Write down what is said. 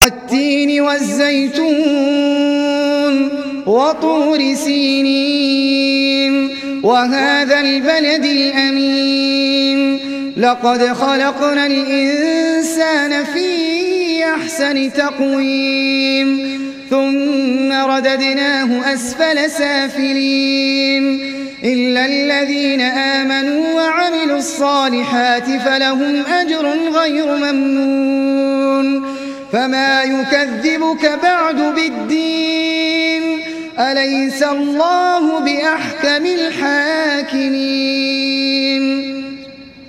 والتين والزيتون وطور سينين وهذا البلد الأمين لقد خلقنا الإنسان في أحسن تقويم ثم رددناه أسفل سافلين إلا الذين آمنوا وعملوا الصالحات فلهم أجر غير ممنون فما يكذبك بعد بالدين أليس الله بأحكم الحاكمين